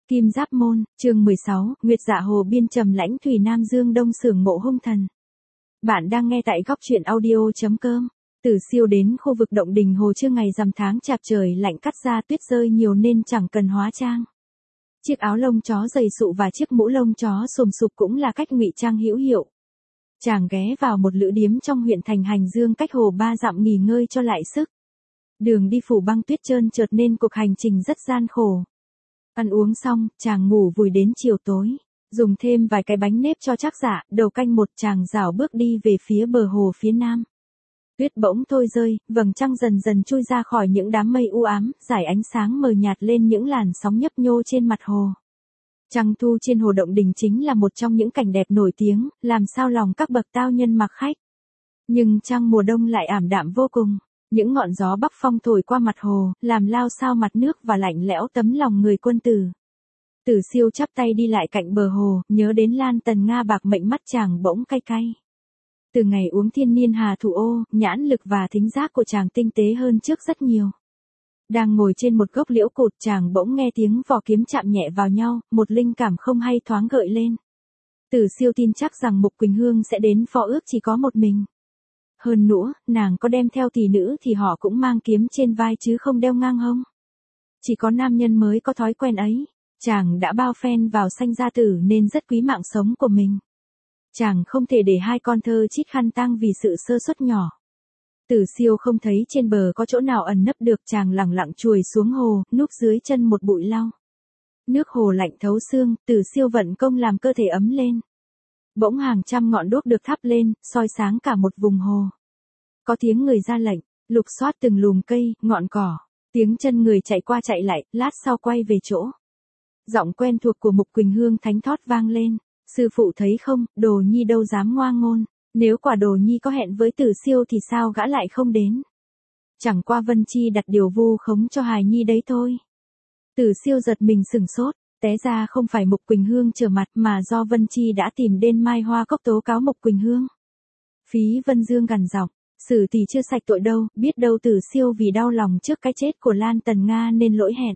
Kim Giáp Môn, chương 16, Nguyệt Dạ Hồ Biên Trầm Lãnh Thủy Nam Dương Đông Xưởng Mộ Hung Thần. Bạn đang nghe tại góc truyện audio.com. Tử Siêu đến khu vực động đình hồ chưa ngày rằm tháng chạp, trời lạnh cắt da, tuyết rơi nhiều nên chẳng cần hóa trang. Chiếc áo lông chó dày sụ và chiếc mũ lông chó sùm sụp cũng là cách ngụy trang hữu hiệu. Chàng ghé vào một lữ điếm trong huyện thành Hành Dương cách hồ 3 dặm nghỉ ngơi cho lại sức. Đường đi phủ băng tuyết trơn trượt nên cuộc hành trình rất gian khổ. Ăn uống xong, chàng ngủ vùi đến chiều tối. Dùng thêm vài cái bánh nếp cho chắc dạ, đầu canh một chàng rảo bước đi về phía bờ hồ phía nam. Tuyết bỗng thôi rơi, vầng trăng dần dần chui ra khỏi những đám mây u ám, rải ánh sáng mờ nhạt lên những làn sóng nhấp nhô trên mặt hồ. Trăng thu trên hồ Động Đình chính là một trong những cảnh đẹp nổi tiếng, làm sao lòng các bậc tao nhân mặc khách. Nhưng trăng mùa đông lại ảm đạm vô cùng. Những ngọn gió bắc phong thổi qua mặt hồ, làm lao xao mặt nước và lạnh lẽo tấm lòng người quân tử. Tử Siêu chắp tay đi lại cạnh bờ hồ, nhớ đến Lan Tần Nga bạc mệnh, mắt chàng bỗng cay cay. Từ ngày uống thiên niên hà thủ ô, nhãn lực và thính giác của chàng tinh tế hơn trước rất nhiều. Đang ngồi trên một gốc liễu cột, chàng bỗng nghe tiếng vỏ kiếm chạm nhẹ vào nhau, một linh cảm không hay thoáng gợi lên. Tử Siêu tin chắc rằng Mục Quỳnh Hương sẽ đến phó ước chỉ có một mình. Hơn nữa, nàng có đem theo tỷ nữ thì họ cũng mang kiếm trên vai chứ không đeo ngang hông. Chỉ có nam nhân mới có thói quen ấy. Chàng đã bao phen vào sanh gia tử nên rất quý mạng sống của mình. Chàng không thể để hai con thơ chít khăn tang vì sự sơ suất nhỏ. Tử Siêu không thấy trên bờ có chỗ nào ẩn nấp được, chàng lẳng lặng chuồi xuống hồ, núp dưới chân một bụi lau. Nước hồ lạnh thấu xương, Tử Siêu vận công làm cơ thể ấm lên. Bỗng hàng trăm ngọn đuốc được thắp lên, soi sáng cả một vùng hồ. Có tiếng người ra lệnh, lục soát từng lùm cây, ngọn cỏ. Tiếng chân người chạy qua chạy lại, lát sau quay về chỗ. Giọng quen thuộc của Mục Quỳnh Hương thánh thót vang lên. Sư phụ thấy không, Đồ Nhi đâu dám ngoa ngôn. Nếu quả Đồ Nhi có hẹn với Tử Siêu thì sao gã lại không đến? Chẳng qua Vân Chi đặt điều vu khống cho hài nhi đấy thôi. Tử Siêu giật mình sửng sốt. Té ra không phải Mục Quỳnh Hương trở mặt mà do Vân Chi đã tìm đến Mai Hoa Cốc tố cáo Mục Quỳnh Hương. Phí Vân Dương gằn giọng, xử tỷ chưa sạch tội đâu, biết đâu Tử Siêu vì đau lòng trước cái chết của Lan Tần Nga nên lỗi hẹn.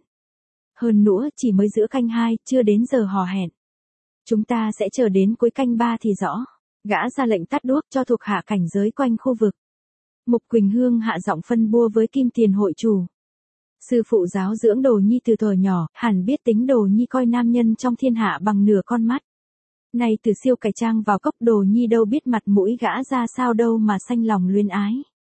Hơn nữa chỉ mới giữa canh 2, chưa đến giờ hò hẹn. Chúng ta sẽ chờ đến cuối canh 3 thì rõ. Gã ra lệnh tắt đuốc cho thuộc hạ cảnh giới quanh khu vực. Mục Quỳnh Hương hạ giọng phân bua với Kim Tiền hội chủ. Sư phụ giáo dưỡng Đồ Nhi từ thuở nhỏ, hẳn biết tính Đồ Nhi coi nam nhân trong thiên hạ bằng nửa con mắt. Nay Tử Siêu cải trang vào cốc, Đồ Nhi đâu biết mặt mũi gã ra sao đâu mà sanh lòng luyến ái.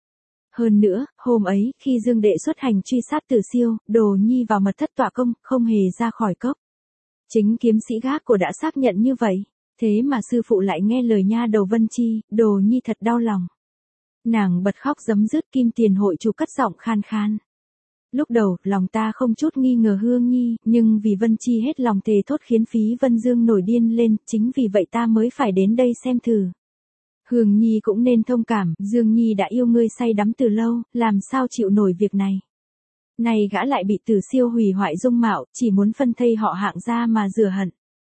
Hơn nữa, hôm ấy, khi Dương Đệ xuất hành truy sát Tử Siêu, Đồ Nhi vào mật thất tọa công, không hề ra khỏi cốc. Chính kiếm sĩ gác của đã xác nhận như vậy. Thế mà sư phụ lại nghe lời nha đầu Vân Chi, Đồ Nhi thật đau lòng. Nàng bật khóc rấm rứt. Kim Tiền hội chủ cất giọng khan khan. Lúc đầu, lòng ta không chút nghi ngờ Hương Nhi, nhưng vì Vân Chi hết lòng thề thốt khiến Phí Vân Dương nổi điên lên, chính vì vậy ta mới phải đến đây xem thử. Hương Nhi cũng nên thông cảm, Dương Nhi đã yêu ngươi say đắm từ lâu, làm sao chịu nổi việc này. Này gã lại bị Tử Siêu hủy hoại dung mạo, chỉ muốn phân thây họ Hạng ra mà rửa hận.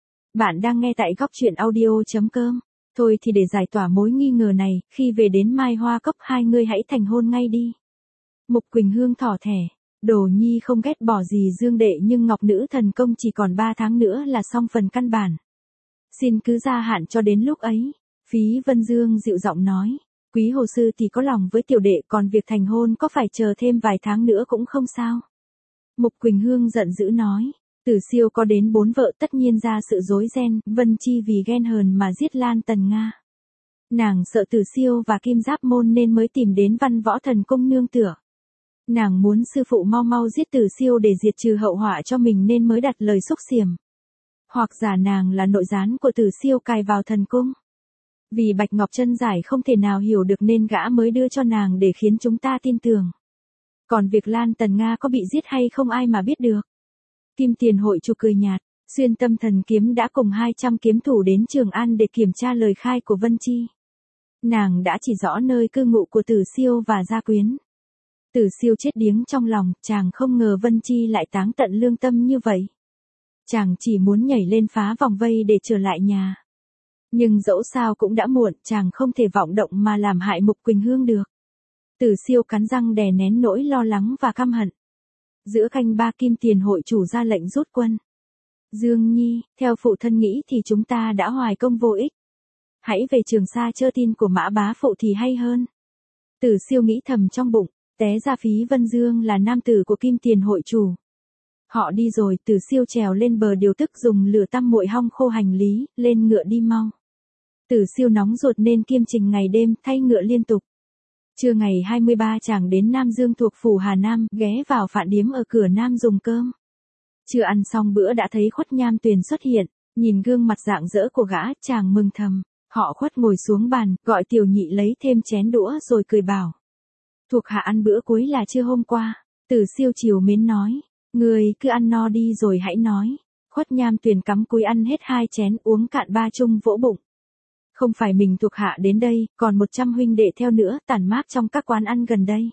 Bạn đang nghe tại góc truyện audio.com. Thôi thì để giải tỏa mối nghi ngờ này, khi về đến Mai Hoa Cốc hai ngươi hãy thành hôn ngay đi. Mục Quỳnh Hương thỏ thẻ. Đồ Nhi không ghét bỏ gì Dương Đệ, nhưng Ngọc Nữ thần công chỉ còn 3 tháng nữa là xong phần căn bản. Xin cứ gia hạn cho đến lúc ấy. Phí Vân Dương dịu giọng nói. Quý hồ sư thì có lòng với tiểu đệ, còn việc thành hôn có phải chờ thêm vài tháng nữa cũng không sao. Mục Quỳnh Hương giận dữ nói. Tử Siêu có đến 4 vợ, tất nhiên ra sự rối ren, Vân Chi vì ghen hờn mà giết Lan Tần Nga. Nàng sợ Tử Siêu và Kim Giáp Môn nên mới tìm đến Văn Võ Thần Cung nương tựa. Nàng muốn sư phụ mau mau giết Tử Siêu để diệt trừ hậu họa cho mình nên mới đặt lời xúc xiểm. Hoặc giả nàng là nội gián của Tử Siêu cài vào thần cung. Vì Bạch Ngọc Chân Giải không thể nào hiểu được nên gã mới đưa cho nàng để khiến chúng ta tin tưởng. Còn việc Lan Tần Nga có bị giết hay không ai mà biết được. Kim Tiền hội chủ cười nhạt. Xuyên Tâm Thần Kiếm đã cùng 200 kiếm thủ đến Trường An để kiểm tra lời khai của Vân Chi. Nàng đã chỉ rõ nơi cư ngụ của Tử Siêu và gia quyến. Tử Siêu chết điếng trong lòng, chàng không ngờ Vân Chi lại táng tận lương tâm như vậy. Chàng chỉ muốn nhảy lên phá vòng vây để trở lại nhà. Nhưng dẫu sao cũng đã muộn, chàng không thể vọng động mà làm hại Mục Quỳnh Hương được. Tử Siêu cắn răng đè nén nỗi lo lắng và căm hận. Giữa canh 3 Kim Tiền hội chủ ra lệnh rút quân. Dương Nhi, theo phụ thân nghĩ thì chúng ta đã hoài công vô ích. Hãy về Trường Sa chơ tin của Mã bá phụ thì hay hơn. Tử Siêu nghĩ thầm trong bụng, té ra Phí Vân Dương là nam tử của Kim Tiền hội chủ. Họ đi rồi, Tử Siêu trèo lên bờ điều tức dùng lửa tăm muội hong khô hành lý, lên ngựa đi mau. Tử Siêu nóng ruột nên kiêm trình ngày đêm, thay ngựa liên tục. Trưa ngày 23 chàng đến Nam Dương thuộc phủ Hà Nam, ghé vào phạn điếm ở cửa Nam dùng cơm. Chưa ăn xong bữa đã thấy Khuất Nham Tuyền xuất hiện, nhìn gương mặt rạng rỡ của gã, chàng mừng thầm. Họ Khuất ngồi xuống bàn, gọi Tiểu Nhị lấy thêm chén đũa rồi cười bảo. Thuộc hạ ăn bữa cuối là trưa hôm qua. Tử Siêu chiều mến nói, người cứ ăn no đi rồi hãy nói. Khuất Nham Tuyền cắm cúi ăn hết 2 chén, uống cạn 3 chung vỗ bụng. Không phải mình thuộc hạ đến đây, còn 100 huynh đệ theo nữa, tản mát trong các quán ăn gần đây.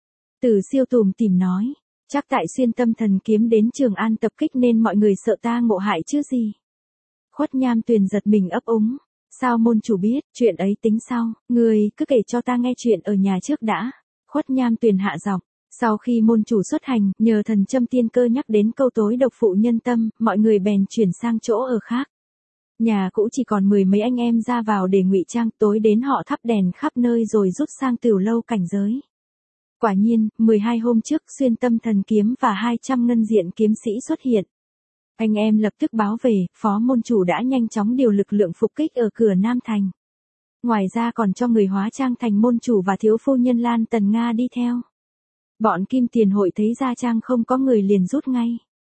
Tử Siêu tủm tỉm nói, chắc tại xuyên tâm thần kiếm đến Trường An tập kích nên mọi người sợ ta ngộ hại chứ gì. Khuất Nham Tuyền giật mình ấp úng, sao môn chủ biết, chuyện ấy tính sau, người cứ kể cho ta nghe chuyện ở nhà trước đã. Khuất Nham Tuyền hạ giọng, sau khi môn chủ xuất hành, nhờ thần châm tiên cơ nhắc đến câu tối độc phụ nhân tâm, mọi người bèn chuyển sang chỗ ở khác. Nhà cũ chỉ còn 10 mấy anh em ra vào để ngụy trang, tối đến họ thắp đèn khắp nơi rồi rút sang tửu lâu cảnh giới. Quả nhiên, 12 hôm trước xuyên tâm thần kiếm và 200 ngân diện kiếm sĩ xuất hiện. Anh em lập tức báo về, phó môn chủ đã nhanh chóng điều lực lượng phục kích ở cửa Nam Thành. Ngoài ra còn cho người hóa trang thành môn chủ và thiếu phu nhân Lan Tần Nga đi theo. Bọn Kim Tiền hội thấy gia trang không có người liền rút ngay.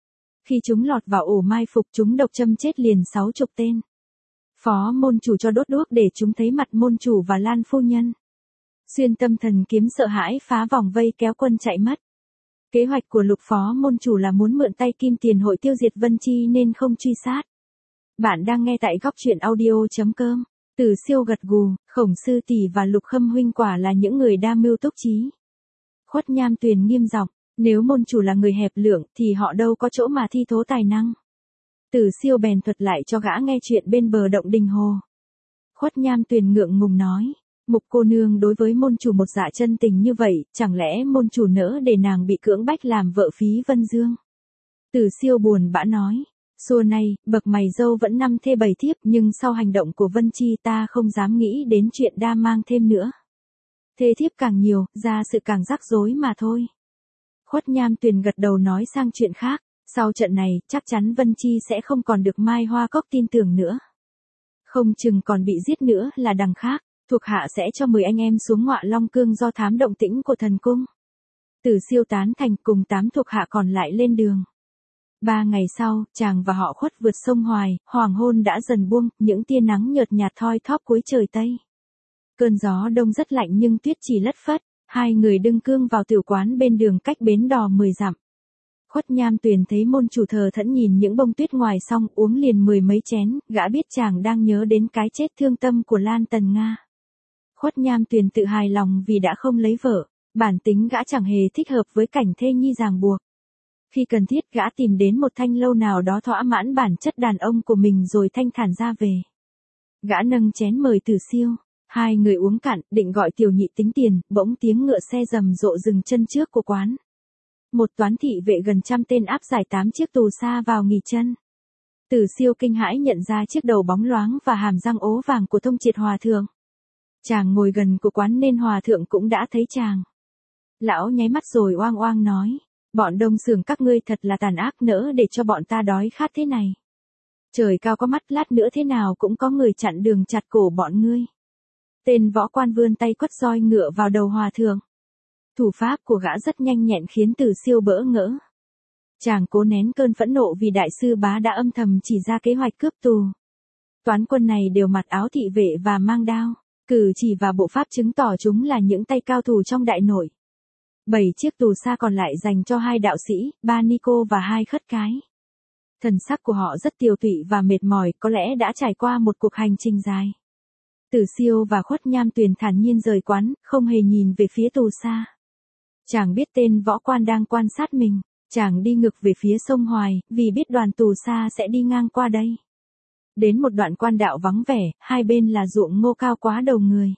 Khi chúng lọt vào ổ mai phục chúng độc châm chết liền 60 tên. Phó môn chủ cho đốt đuốc để chúng thấy mặt môn chủ và Lan phu nhân. Xuyên tâm thần kiếm sợ hãi phá vòng vây kéo quân chạy mất. Kế hoạch của Lục phó môn chủ là muốn mượn tay Kim Tiền hội tiêu diệt Vân Chi nên không truy sát. Bạn đang nghe tại góc truyện audio.com. Tử Siêu gật gù, Khổng sư tỷ và Lục Khâm huynh quả là những người đa mưu túc trí. Khuất Nham Tuyền nghiêm giọng, nếu môn chủ là người hẹp lượng thì họ đâu có chỗ mà thi thố tài năng. Tử Siêu bèn thuật lại cho gã nghe chuyện bên bờ động đình hồ. Khuất Nham Tuyền ngượng ngùng nói, Mục cô nương đối với môn chủ một dạ chân tình như vậy, chẳng lẽ môn chủ nỡ để nàng bị cưỡng bách làm vợ Phí Vân Dương? Tử Siêu buồn bã nói, xưa nay, bậc mày dâu vẫn 5 thê 7 thiếp nhưng sau hành động của Vân Chi ta không dám nghĩ đến chuyện đa mang thêm nữa. Thê thiếp càng nhiều, ra sự càng rắc rối mà thôi. Khuất Nham Tuyền gật đầu nói sang chuyện khác, sau trận này, chắc chắn Vân Chi sẽ không còn được Mai Hoa Cốc tin tưởng nữa. Không chừng còn bị giết nữa là đằng khác, thuộc hạ sẽ cho 10 anh em xuống Ngọa Long Cương do thám động tĩnh của thần cung. Tử Siêu tán thành cùng 8 thuộc hạ còn lại lên đường. 3 ngày sau, chàng và họ Khuất vượt sông Hoài, hoàng hôn đã dần buông, những tia nắng nhợt nhạt thoi thóp cuối trời Tây. Cơn gió đông rất lạnh nhưng tuyết chỉ lất phất, hai người đương cương vào tiểu quán bên đường cách bến đò 10 dặm. Khuất Nham Tuyền thấy môn chủ thờ thẫn nhìn những bông tuyết ngoài xong uống liền 10 mấy chén, gã biết chàng đang nhớ đến cái chết thương tâm của Lan Tần Nga. Khuất Nham Tuyền tự hài lòng vì đã không lấy vợ, bản tính gã chẳng hề thích hợp với cảnh thê nhi ràng buộc. Khi cần thiết gã tìm đến một thanh lâu nào đó thỏa mãn bản chất đàn ông của mình rồi thanh thản ra về. Gã nâng chén mời Tử Siêu, hai người uống cạn, định gọi Tiểu Nhị tính tiền, bỗng tiếng ngựa xe rầm rộ dừng chân trước của quán. Một toán thị vệ gần 100 tên áp giải 8 chiếc tù sa vào nghỉ chân. Tử Siêu kinh hãi nhận ra chiếc đầu bóng loáng và hàm răng ố vàng của Thông Triệt hòa thượng. Chàng ngồi gần của quán nên hòa thượng cũng đã thấy chàng. Lão nháy mắt rồi oang oang nói, bọn Đông Xưởng các ngươi thật là tàn ác, nỡ để cho bọn ta đói khát thế này. Trời cao có mắt, lát nữa thế nào cũng có người chặn đường chặt cổ bọn ngươi. Tên võ quan vươn tay quất roi ngựa vào đầu hòa thượng. Thủ pháp của gã rất nhanh nhẹn khiến Tử Siêu bỡ ngỡ. Chàng cố nén cơn phẫn nộ vì đại sư bá đã âm thầm chỉ ra kế hoạch cướp tù. Toán quân này đều mặc áo thị vệ và mang đao, cử chỉ và bộ pháp chứng tỏ chúng là những tay cao thủ trong đại nội. 7 chiếc tù sa còn lại dành cho 2 đạo sĩ, 3 ni cô và 2 khất cái. Thần sắc của họ rất tiều tụy và mệt mỏi, có lẽ đã trải qua một cuộc hành trình dài. Tử Siêu và Khuất Nham Tuyền thản nhiên rời quán, không hề nhìn về phía tù sa. Chàng biết tên võ quan đang quan sát mình, chàng đi ngược về phía sông Hoài, vì biết đoàn tù sa sẽ đi ngang qua đây. Đến một đoạn quan đạo vắng vẻ, hai bên là ruộng ngô cao quá đầu người.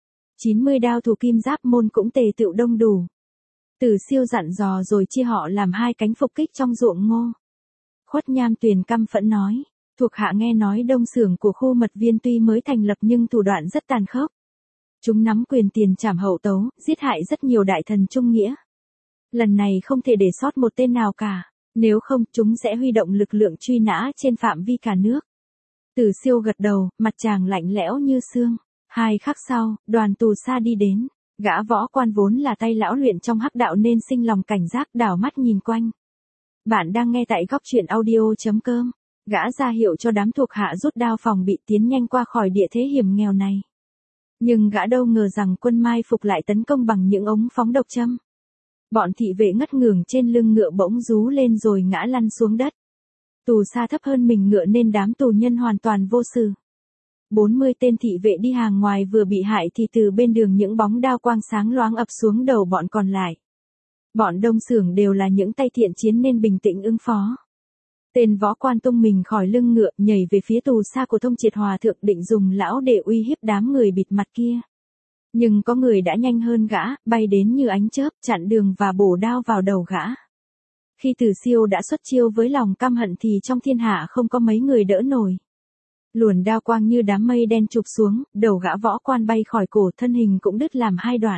90 đao thủ kim giáp môn cũng tề tựu đông đủ. Tử Siêu dặn dò rồi chia họ làm 2 cánh phục kích trong ruộng ngô. Khuất Nham Tuyền căm phẫn nói, thuộc hạ nghe nói đông xưởng của khu mật viên tuy mới thành lập nhưng thủ đoạn rất tàn khốc. Chúng nắm quyền tiền trảm hậu tấu, giết hại rất nhiều đại thần trung nghĩa. Lần này không thể để sót một tên nào cả, nếu không chúng sẽ huy động lực lượng truy nã trên phạm vi cả nước. Tử Siêu gật đầu, mặt chàng lạnh lẽo như xương. 2 khắc sau, đoàn tù sa đi đến. Gã võ quan vốn là tay lão luyện trong hắc đạo nên sinh lòng cảnh giác, đảo mắt nhìn quanh. Bạn đang nghe tại góc truyện audio.com. Gã ra hiệu cho đám thuộc hạ rút đao phòng bị tiến nhanh qua khỏi địa thế hiểm nghèo này. Nhưng gã đâu ngờ rằng quân mai phục lại tấn công bằng những ống phóng độc châm. Bọn thị vệ ngất ngưởng trên lưng ngựa bỗng rú lên rồi ngã lăn xuống đất. Tù sa thấp hơn mình ngựa nên đám tù nhân hoàn toàn vô sự. 40 tên thị vệ đi hàng ngoài vừa bị hại thì từ bên đường những bóng đao quang sáng loáng ập xuống đầu bọn còn lại. Bọn đông xưởng đều là những tay thiện chiến nên bình tĩnh ứng phó. Tên võ quan tung mình khỏi lưng ngựa nhảy về phía tù sa của Thông Triệt Hòa thượng định dùng lão để uy hiếp đám người bịt mặt kia. Nhưng có người đã nhanh hơn gã, bay đến như ánh chớp chặn đường và bổ đao vào đầu gã. Khi Tử Siêu đã xuất chiêu với lòng căm hận thì trong thiên hạ không có mấy người đỡ nổi. Luồn đao quang như đám mây đen chụp xuống, đầu gã võ quan bay khỏi cổ, thân hình cũng đứt làm 2 đoạn.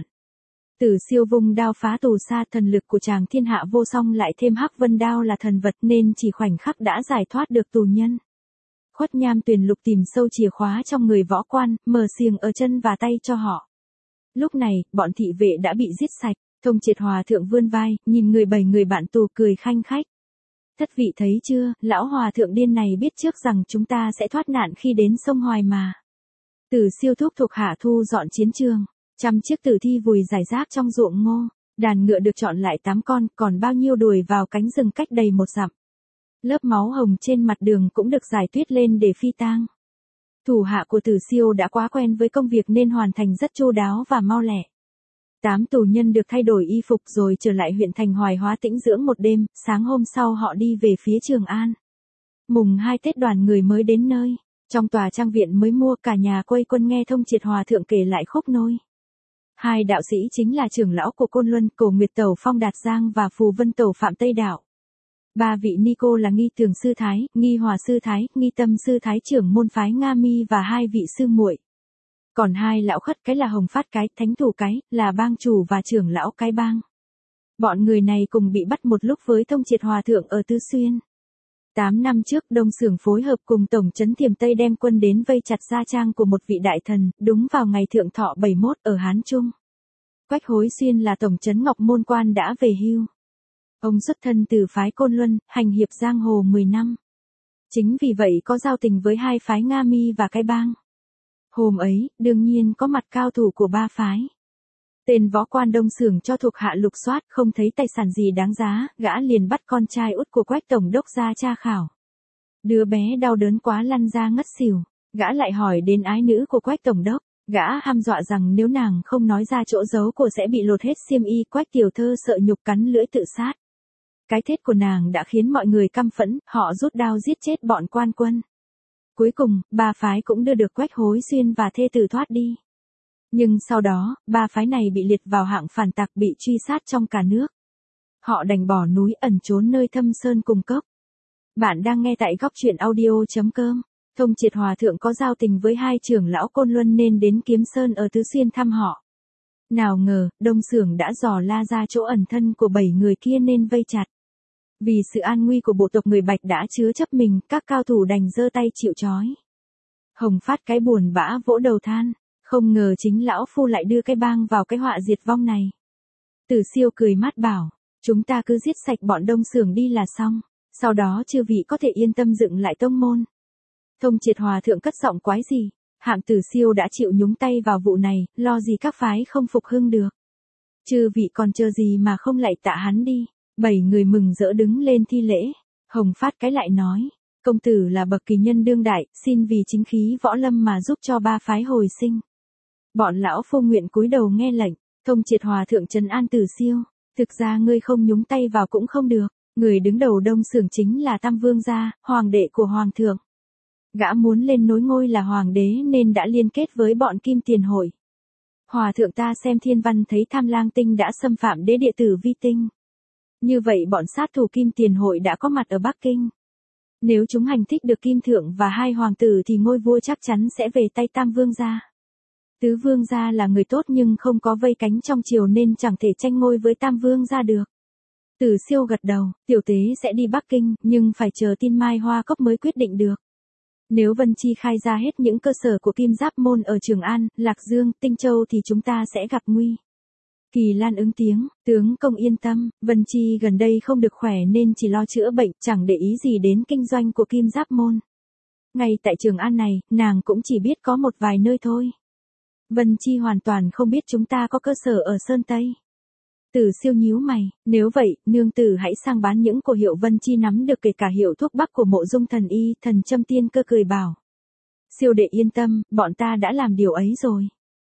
Tử Siêu vung đao phá tù sa, thần lực của chàng thiên hạ vô song lại thêm Hắc Vân đao là thần vật nên chỉ khoảnh khắc đã giải thoát được tù nhân. Khuất Nham Tuyền lục tìm sâu chìa khóa trong người võ quan, mở xiềng ở chân và tay cho họ. Lúc này, bọn thị vệ đã bị giết sạch. Thông Triệt Hòa thượng vươn vai, nhìn người 7 người bạn tù cười khanh khách. Thất vị thấy chưa, lão hòa thượng điên này biết trước rằng chúng ta sẽ thoát nạn khi đến sông Hoài mà. Tử Siêu thúc thuộc hạ thu dọn chiến trường. 100 chiếc tử thi vùi rải rác trong ruộng ngô. Đàn ngựa được chọn lại 8 con, còn bao nhiêu đuổi vào cánh rừng cách đầy 1 dặm. Lớp máu hồng trên mặt đường cũng được rải tuyết lên để phi tang. Thủ hạ của Tử Siêu đã quá quen với công việc nên hoàn thành rất chu đáo và mau lẹ. 8 tù nhân được thay đổi y phục rồi trở lại huyện thành Hoài Hóa tĩnh dưỡng một đêm, sáng hôm sau họ đi về phía Trường An. Mùng 2 Tết đoàn người mới đến nơi, trong tòa trang viện mới mua cả nhà quây quần nghe Thông Triệt Hòa thượng kể lại khúc nôi. 2 đạo sĩ chính là trưởng lão của Côn Luân, Cổ Nguyệt Tẩu Phong Đạt Giang và Phù Vân Tẩu Phạm Tây Đạo. 3 vị ni cô là Nghi Thường Sư Thái, Nghi Hòa Sư Thái, Nghi Tâm Sư Thái trưởng môn phái Nga Mi và 2 vị sư muội. Còn 2 lão khất cái là Hồng Phát cái, Thánh Thủ cái, là bang chủ và trưởng lão cái bang. Bọn người này cùng bị bắt một lúc với Thông Triệt Hòa thượng ở Tứ Xuyên. 8 năm trước, Đông Xưởng phối hợp cùng Tổng trấn Thiểm Tây đem quân đến vây chặt gia trang của một vị đại thần, đúng vào ngày thượng thọ 71 ở Hán Trung. Quách Hối Xuyên là Tổng trấn Ngọc Môn quan đã về hưu. Ông xuất thân từ phái Côn Luân, hành hiệp giang hồ 10 năm. Chính vì vậy có giao tình với 2 phái Nga Mi và cái bang. Hôm ấy, đương nhiên có mặt cao thủ của 3 phái. Tên võ quan Đông Xưởng cho thuộc hạ lục soát, không thấy tài sản gì đáng giá, gã liền bắt con trai út của Quách tổng đốc ra tra khảo. Đứa bé đau đớn quá lăn ra ngất xỉu, gã lại hỏi đến ái nữ của Quách tổng đốc, gã hăm dọa rằng nếu nàng không nói ra chỗ giấu của sẽ bị lột hết xiêm y. Quách tiểu thơ sợ nhục cắn lưỡi tự sát. Cái chết của nàng đã khiến mọi người căm phẫn, họ rút đao giết chết bọn quan quân. Cuối cùng, 3 phái cũng đưa được Quách Hối Xuyên và thê tử thoát đi. Nhưng sau đó, 3 phái này bị liệt vào hạng phản tặc, bị truy sát trong cả nước. Họ đành bỏ núi ẩn trốn nơi thâm sơn cùng cốc. Bạn đang nghe tại góc truyện audio.com. Thông Triệt Hòa thượng có giao tình với 2 trưởng lão Côn Luân nên đến Kiếm Sơn ở Tứ Xuyên thăm họ. Nào ngờ, Đông Xưởng đã dò la ra chỗ ẩn thân của 7 người kia nên vây chặt. Vì sự an nguy của bộ tộc người Bạch đã chứa chấp mình, các cao thủ đành giơ tay chịu trói. Hồng Phát cái buồn bã vỗ đầu than, không ngờ chính lão phu lại đưa cái bang vào cái họa diệt vong này. Tử Siêu cười mát bảo, chúng ta cứ giết sạch bọn Đông Xưởng đi là xong, sau đó chư vị có thể yên tâm dựng lại tông môn. Thông Triệt Hòa thượng cất giọng quái gì, hạng Tử Siêu đã chịu nhúng tay vào vụ này, lo gì các phái không phục hưng được. Chư vị còn chờ gì mà không lạy tạ hắn đi. 7 người mừng rỡ đứng lên thi lễ. Hồng Phát cái lại nói, công tử là bậc kỳ nhân đương đại, xin vì chính khí võ lâm mà giúp cho 3 phái hồi sinh. Bọn lão phu nguyện cúi đầu nghe lệnh. Thông Triệt Hòa thượng trấn an Tử Siêu, thực ra ngươi không nhúng tay vào cũng không được. Người đứng đầu Đông Xưởng chính là Tam Vương gia, hoàng đệ của hoàng thượng. Gã muốn lên nối ngôi là hoàng đế nên đã liên kết với bọn Kim Tiền Hội. Hòa thượng ta xem thiên văn thấy Tham Lang Tinh đã xâm phạm đế địa tử Vi Tinh. Như vậy bọn sát thủ Kim Tiền Hội đã có mặt ở Bắc Kinh. Nếu chúng hành thích được Kim Thượng và hai hoàng tử thì ngôi vua chắc chắn sẽ về tay Tam Vương gia. Tứ Vương gia là người tốt nhưng không có vây cánh trong triều nên chẳng thể tranh ngôi với Tam Vương gia được. Tử Siêu gật đầu, tiểu tế sẽ đi Bắc Kinh, nhưng phải chờ tin Mai Hoa Cốc mới quyết định được. Nếu Vân Chi khai ra hết những cơ sở của Kim Giáp môn ở Trường An, Lạc Dương, Tinh Châu thì chúng ta sẽ gặp nguy. Kỳ Lan ứng tiếng, tướng công yên tâm, Vân Chi gần đây không được khỏe nên chỉ lo chữa bệnh, chẳng để ý gì đến kinh doanh của Kim Giáp môn. Ngay tại Trường An này, nàng cũng chỉ biết có một vài nơi thôi. Vân Chi hoàn toàn không biết chúng ta có cơ sở ở Sơn Tây. Tử Siêu nhíu mày, nếu vậy, nương tử hãy sang bán những cổ hiệu Vân Chi nắm được kể cả hiệu thuốc bắc của Mộ Dung thần y, Thần Châm Tiên Cơ cười bảo. Siêu đệ yên tâm, bọn ta đã làm điều ấy rồi.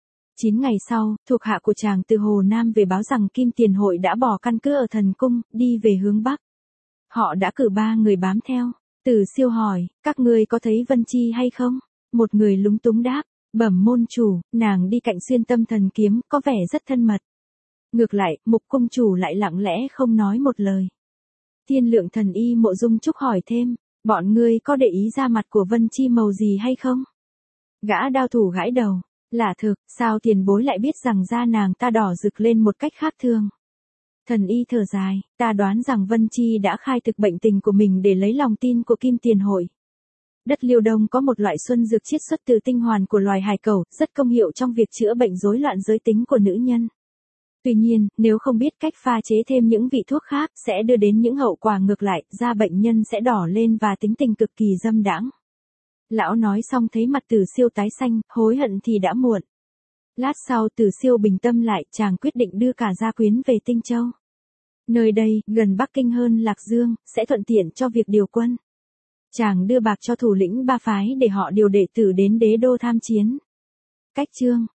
9 ngày sau, thuộc hạ của chàng từ Hồ Nam về báo rằng Kim Tiền Hội đã bỏ căn cứ ở Thần Cung, đi về hướng Bắc. Họ đã cử 3 người bám theo. Tử Siêu hỏi, các ngươi có thấy Vân Chi hay không? Một người lúng túng đáp, bẩm môn chủ, nàng đi cạnh Xuyên Tâm Thần Kiếm, có vẻ rất thân mật. Ngược lại, Mục cung chủ lại lặng lẽ không nói một lời. Thiên Lượng thần y Mộ Dung Trúc hỏi thêm, bọn ngươi có để ý ra mặt của Vân Chi màu gì hay không? Gã đao thủ gãi đầu, lạ thực, sao tiền bối lại biết rằng da nàng ta đỏ rực lên một cách khác thường? Thần y thở dài, ta đoán rằng Vân Chi đã khai thực bệnh tình của mình để lấy lòng tin của Kim Tiền Hội. Đất Liêu Đông có một loại xuân dược chiết xuất từ tinh hoàn của loài hải cẩu, rất công hiệu trong việc chữa bệnh rối loạn giới tính của nữ nhân. Tuy nhiên, nếu không biết cách pha chế thêm những vị thuốc khác, sẽ đưa đến những hậu quả ngược lại, da bệnh nhân sẽ đỏ lên và tính tình cực kỳ dâm đãng. Lão nói xong thấy mặt Tử Siêu tái xanh, hối hận thì đã muộn. Lát sau Tử Siêu bình tâm lại, chàng quyết định đưa cả gia quyến về Tinh Châu. Nơi đây, gần Bắc Kinh hơn Lạc Dương, sẽ thuận tiện cho việc điều quân. Chàng đưa bạc cho thủ lĩnh 3 phái để họ điều đệ tử đến đế đô tham chiến. Cách chương